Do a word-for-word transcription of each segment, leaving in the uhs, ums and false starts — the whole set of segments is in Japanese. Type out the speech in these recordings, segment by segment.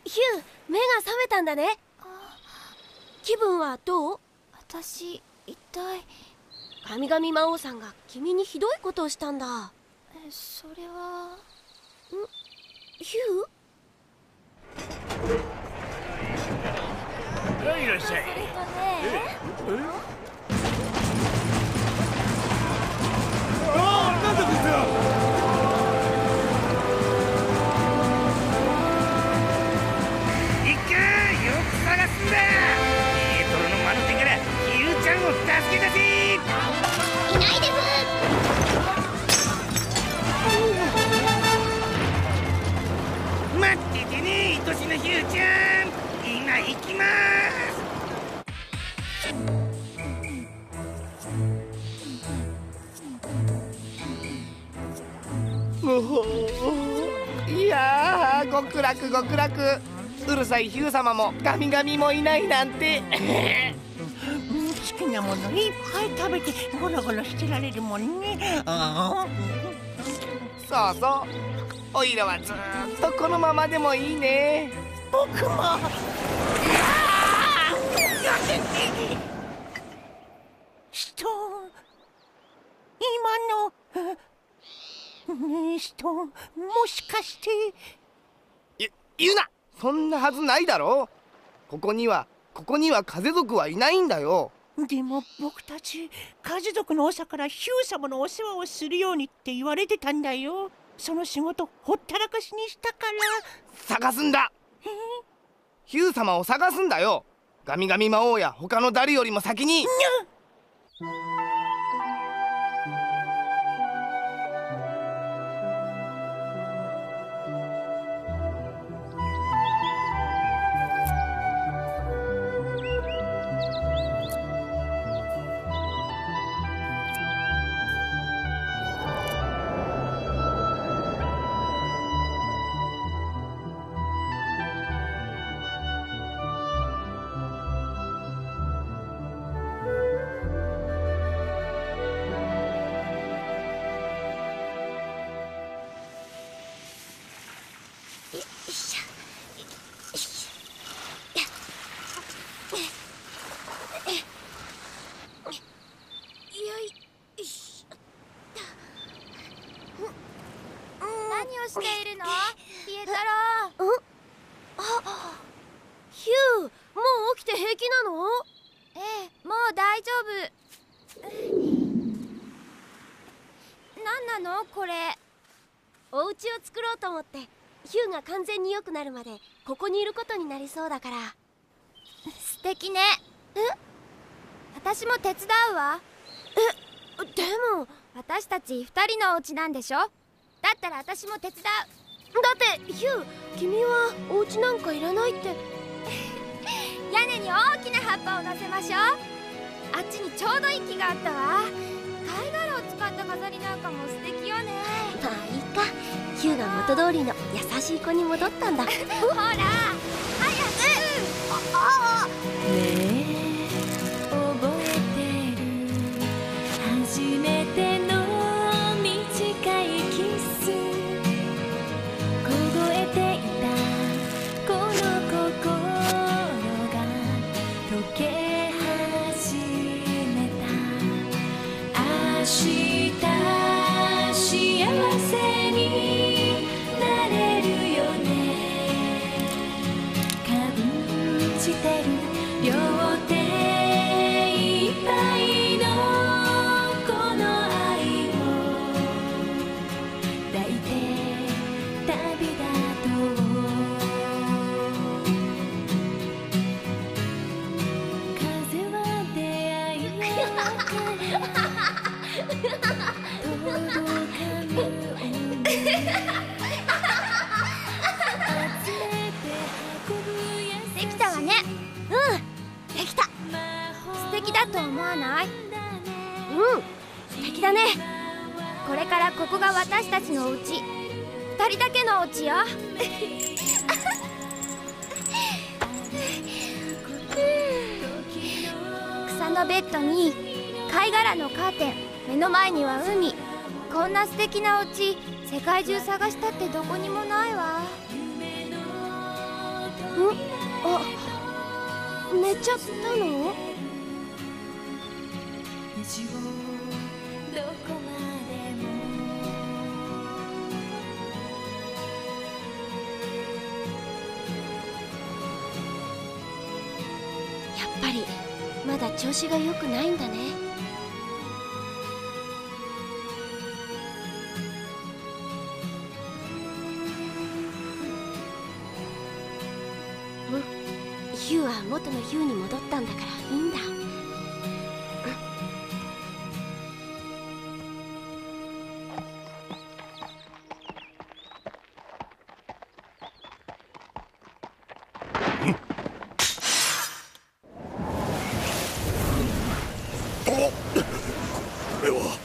ヒュー、目が覚めたんだね。気分はどう？ 私、痛い。 神々魔王さんが君にひどいことをしたんだ。 え、それは。ん？ ヒュー？ いらっしゃい。 それとね。 ああ、なんだこいつは。 助け出せ。いないです。待っててね、愛しのヒューちゃん。今行きまーす。むほー。いやー、極楽極楽。うるさいヒュー様も神々もいないなんて。 好きなものいっぱい食べてゴロゴロしてられるもんね。 そうそう、おいらはずーっとこのままでもいいね。 僕も。人、今のねえ人、もしかして。 ゆ言うな、そんなはずないだろ。ここにはここには風族はいないんだよ。 でも僕たち風族の長からヒュー様のお世話をするようにって言われてたんだよ。その仕事ほったらかしにしたから。 探すんだ。ヒュー様を探すんだよ。神々魔王や他の誰よりも先に。にゃっ。 何をしているの？ピエ太郎。 ん？あ、ヒュー、もう起きて平気なの？ ええ、もう大丈夫。何なのこれ？ お家を作ろうと思って、ヒューが完全に良くなるまでここにいることになりそうだから。 素敵ね。え？私も手伝うわ。 え、でも私たち二人のお家なんでしょ？だったら私も手伝う。 だってヒュー、君はお家なんかいらないって。 屋根に大きな葉っぱを乗せましょう。あっちにちょうどいい木があったわ。貝殻を使った飾りなんかも素敵よね。 まあいいか、ヒューが元通りの優しい子に戻ったんだ。ほら早く。 ああ。 ねえ覚えてる初めての短いキス、凍えていたこの心が溶け始めた。明日幸せになれるよね、感じてる両手いっぱいのこの愛を抱いて旅立とう。風は出会いの届かぬ想いできたわね。 うん、できた。 素敵だと思わない？ うん、素敵だね。 これからここが私たちのお家、二人だけのお家よ。草のベッドに貝殻のカーテン、目の前には海。こんな素敵なお家世界中探したってどこにもないわ。 あ、寝ちゃったの？ どこまでもやっぱりまだ調子が良くないんだね。ヒューは元のヒューに戻ったんだからいいんだ。 これは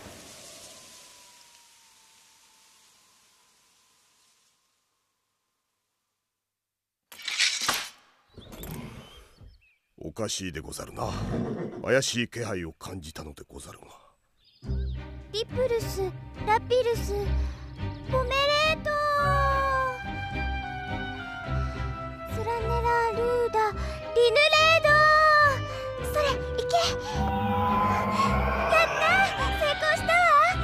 おかしいでござるな。怪しい気配を感じたのでござるが。 リプルス、ラピルス、ポメレート、スラネラルーダ、リヌレード。それ、いけ。やった、成功したわ。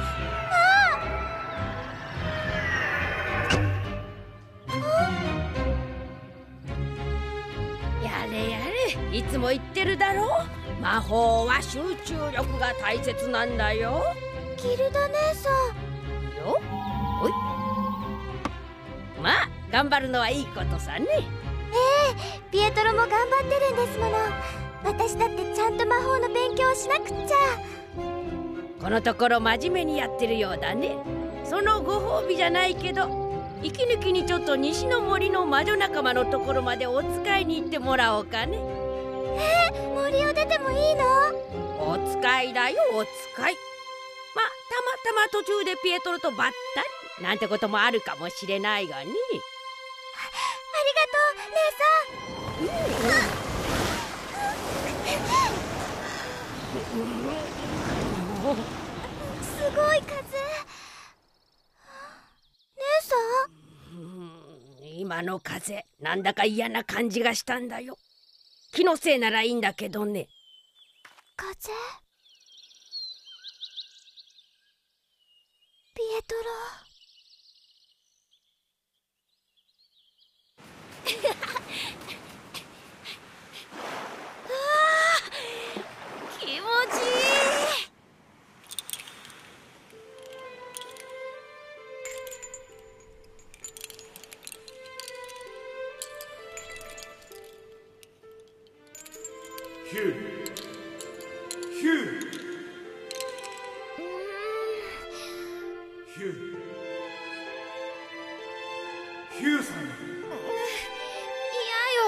やれやれ、いつも言ってるだろう。魔法は集中力が大切なんだよ。 ギルダ姉さん。 よ、おい。まあ頑張るのはいいことさね。 ええ、ピエトロも頑張ってるんですもの。私だってちゃんと魔法の勉強をしなくっちゃ。 このところ真面目にやってるようだね。そのご褒美じゃないけど、息抜きにちょっと西の森の魔女仲間のところまでお使いに行ってもらおうかね。 えー、森を出てもいいの？ お使いだよ、お使い。まあたまたま途中でピエトロとばったりなんてこともあるかもしれないがね。 ありがとう姉さん。すごい風。姉さん？ 今の風なんだか嫌な感じがしたんだよ。気のせいならいいんだけどね。 風？ピエトロ。 気持ちいい。 ヒューヒューヒューヒューさん。 嫌よ。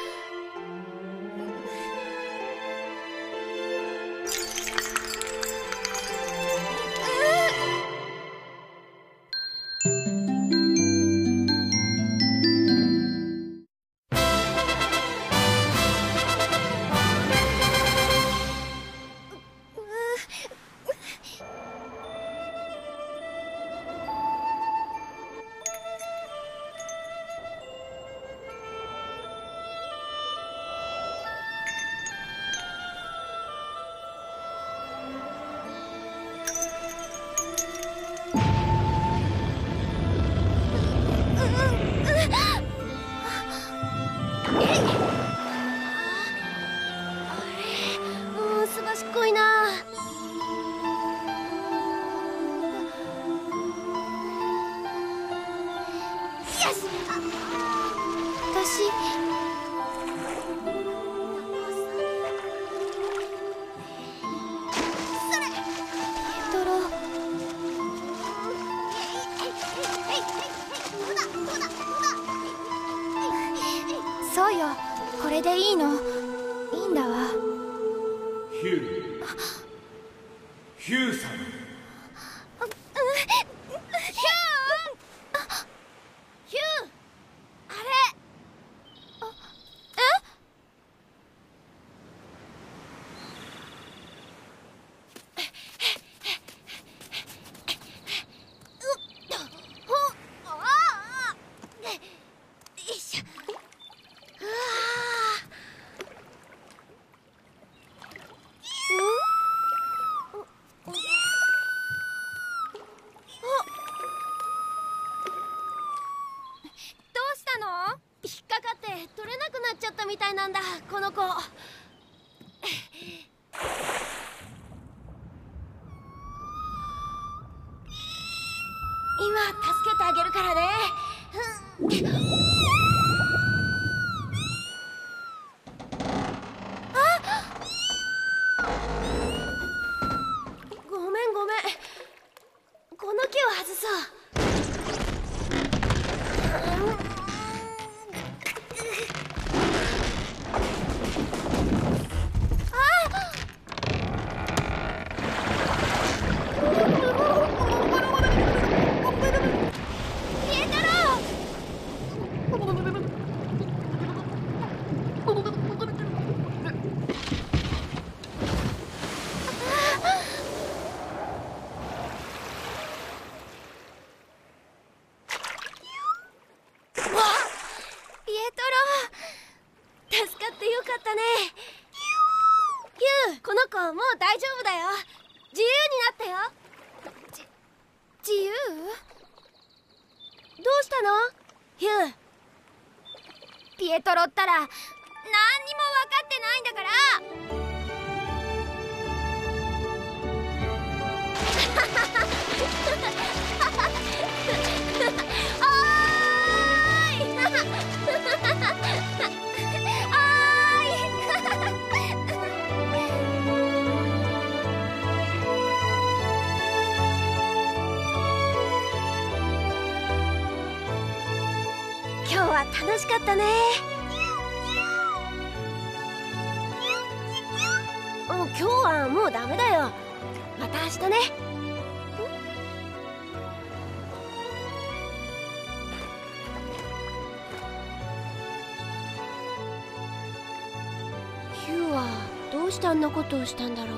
もうすばしっこいな。 私。それ。ピエトロ。そうよ、これでいいの。いいんだわ。 ヒューヒューさん。 ヒュー、あれ。 したの？ 引っかかって取れなくなっちゃったみたいなんだ、この子。今助けてあげるからね。ごめんごめん、この木を外そう。助かってよかったね。ヒュー、この子もう大丈夫だよ。自由になったよ。 じ自由？ どうしたのヒュー？ ピエトロったら何にも分かってないんだから。 今日は楽しかったね。今日はもうダメだよ。また明日ね。ヒューはどうしてあんなことをしたんだろう。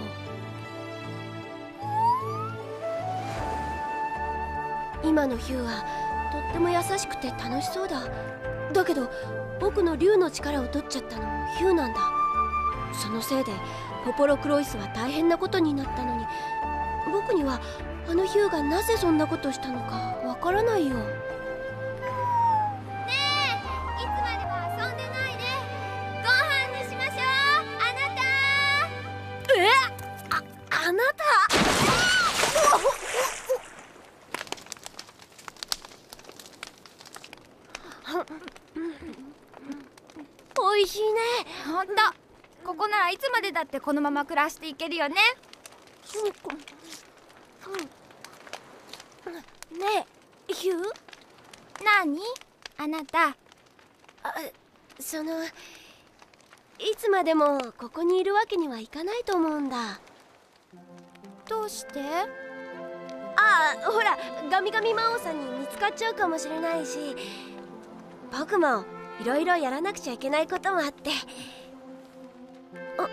今のヒューはとっても優しくて楽しそうだ。だけど僕の竜の力を取っちゃったのもヒューなんだ。そのせいでポポロクロイスは大変なことになったのに、僕にはあのヒューがなぜそんなことをしたのかわからないよ。 ねえ、いつまでも遊んでないで。ご飯にしましょう。あなた。 え？あ、あなた。おいしいね。 ほんと、ここならいつまでだってこのまま暮らしていけるよね。 ねえヒュー。 なにあなた。 あ、そのいつまでもここにいるわけにはいかないと思うんだ。 どうして？ ああ、ほらガミガミ魔王さんに見つかっちゃうかもしれないし、僕もいろいろやらなくちゃいけないこともあって。あ、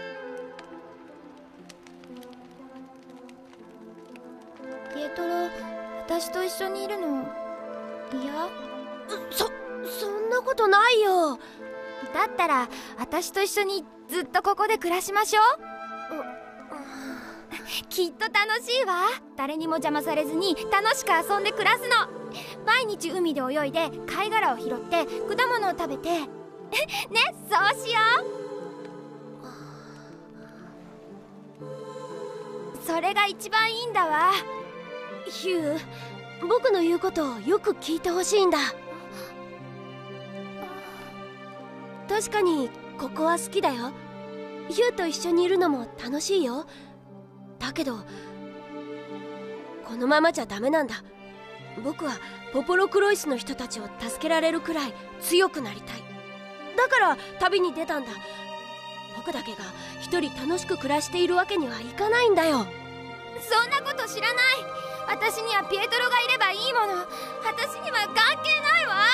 ピエトロ、私と一緒にいるの嫌？ そ、そんなことないよ。 だったら私と一緒にずっとここで暮らしましょう。きっと楽しいわ。誰にも邪魔されずに楽しく遊んで暮らすの。毎日海で泳いで貝殻を拾って果物を食べてね、そうしよう。それが一番いいんだわ。 ヒュー、僕の言うことをよく聞いてほしいんだ。確かにここは好きだよ。ヒューと一緒にいるのも楽しいよ。だけどこのままじゃダメなんだ。僕はポポロクロイスの人たちを助けられるくらい強くなりたい。だから旅に出たんだ。僕だけが一人楽しく暮らしているわけにはいかないんだよ。 そんなこと知らない。私にはピエトロがいればいいもの。私には関係ないわ。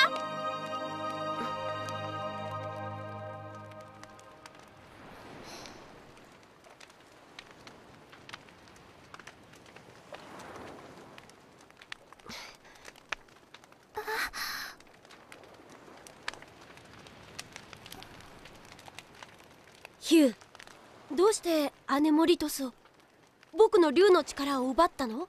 ヒュー、どうして姉モリトスを、僕の竜の力を奪ったの？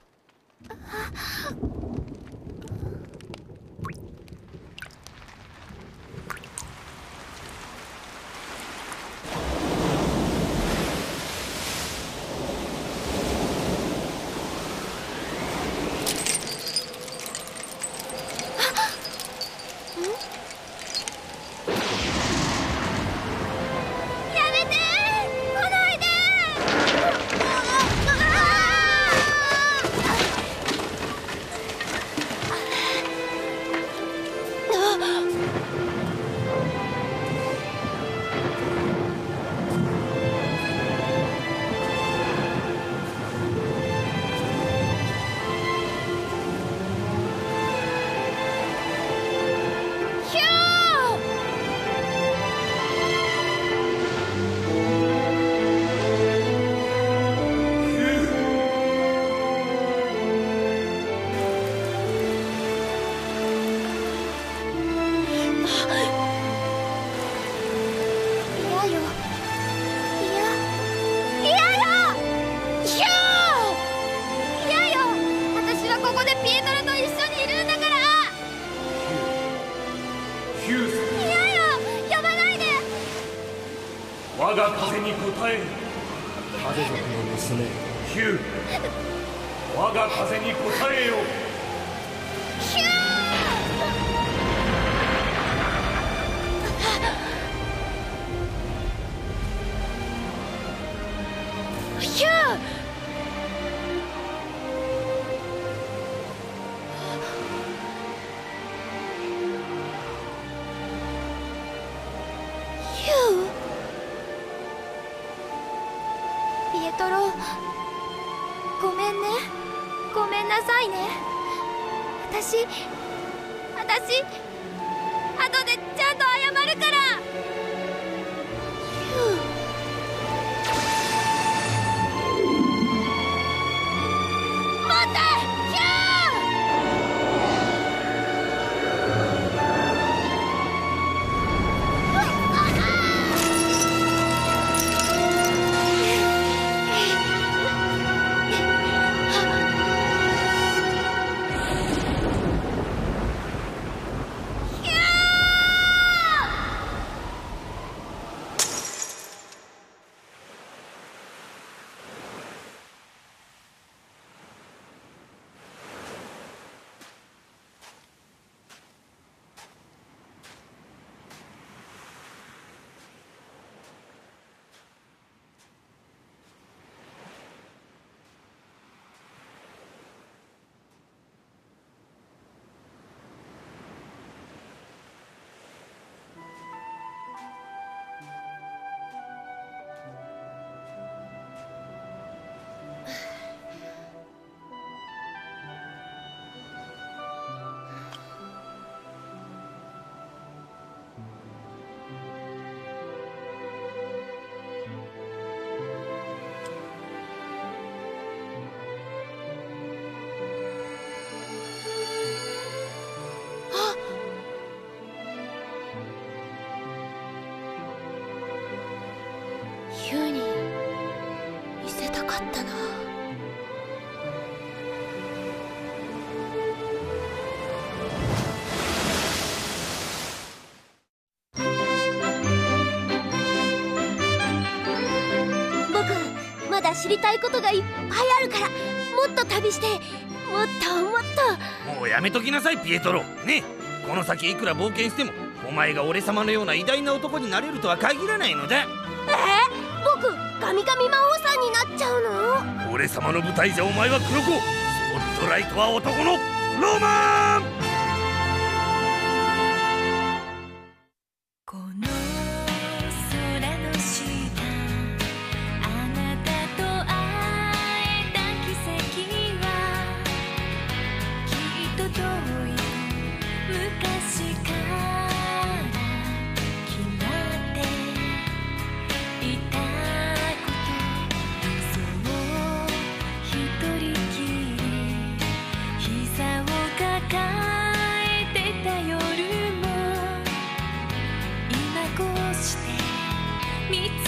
ヒュース。 嫌よ、呼ばないで。 我が風に応えよ。 風族の娘ヒュー、我が風に応えよ。 ヒューヒュー。ピエトロ、ごめんね。ごめんなさいね。私私後でちゃんと謝るから。待って、ヒュー。ヒューに見せたかったな。僕まだ知りたいことがいっぱいあるから、もっと旅してもっともっと。 もうやめときなさいピエトロ。ねえ、この先いくら冒険してもお前が俺様のような偉大な男になれるとは限らないのだ。 えー、僕ガミガミ魔王さんになっちゃうの？ 俺様の舞台じゃお前は黒子、スポットライトは男のロマン。 この空の下、あなたと会えた奇跡はきっと遠い昔から決まっていたこと。そう一人きり膝を抱えてた夜も今こうして見つ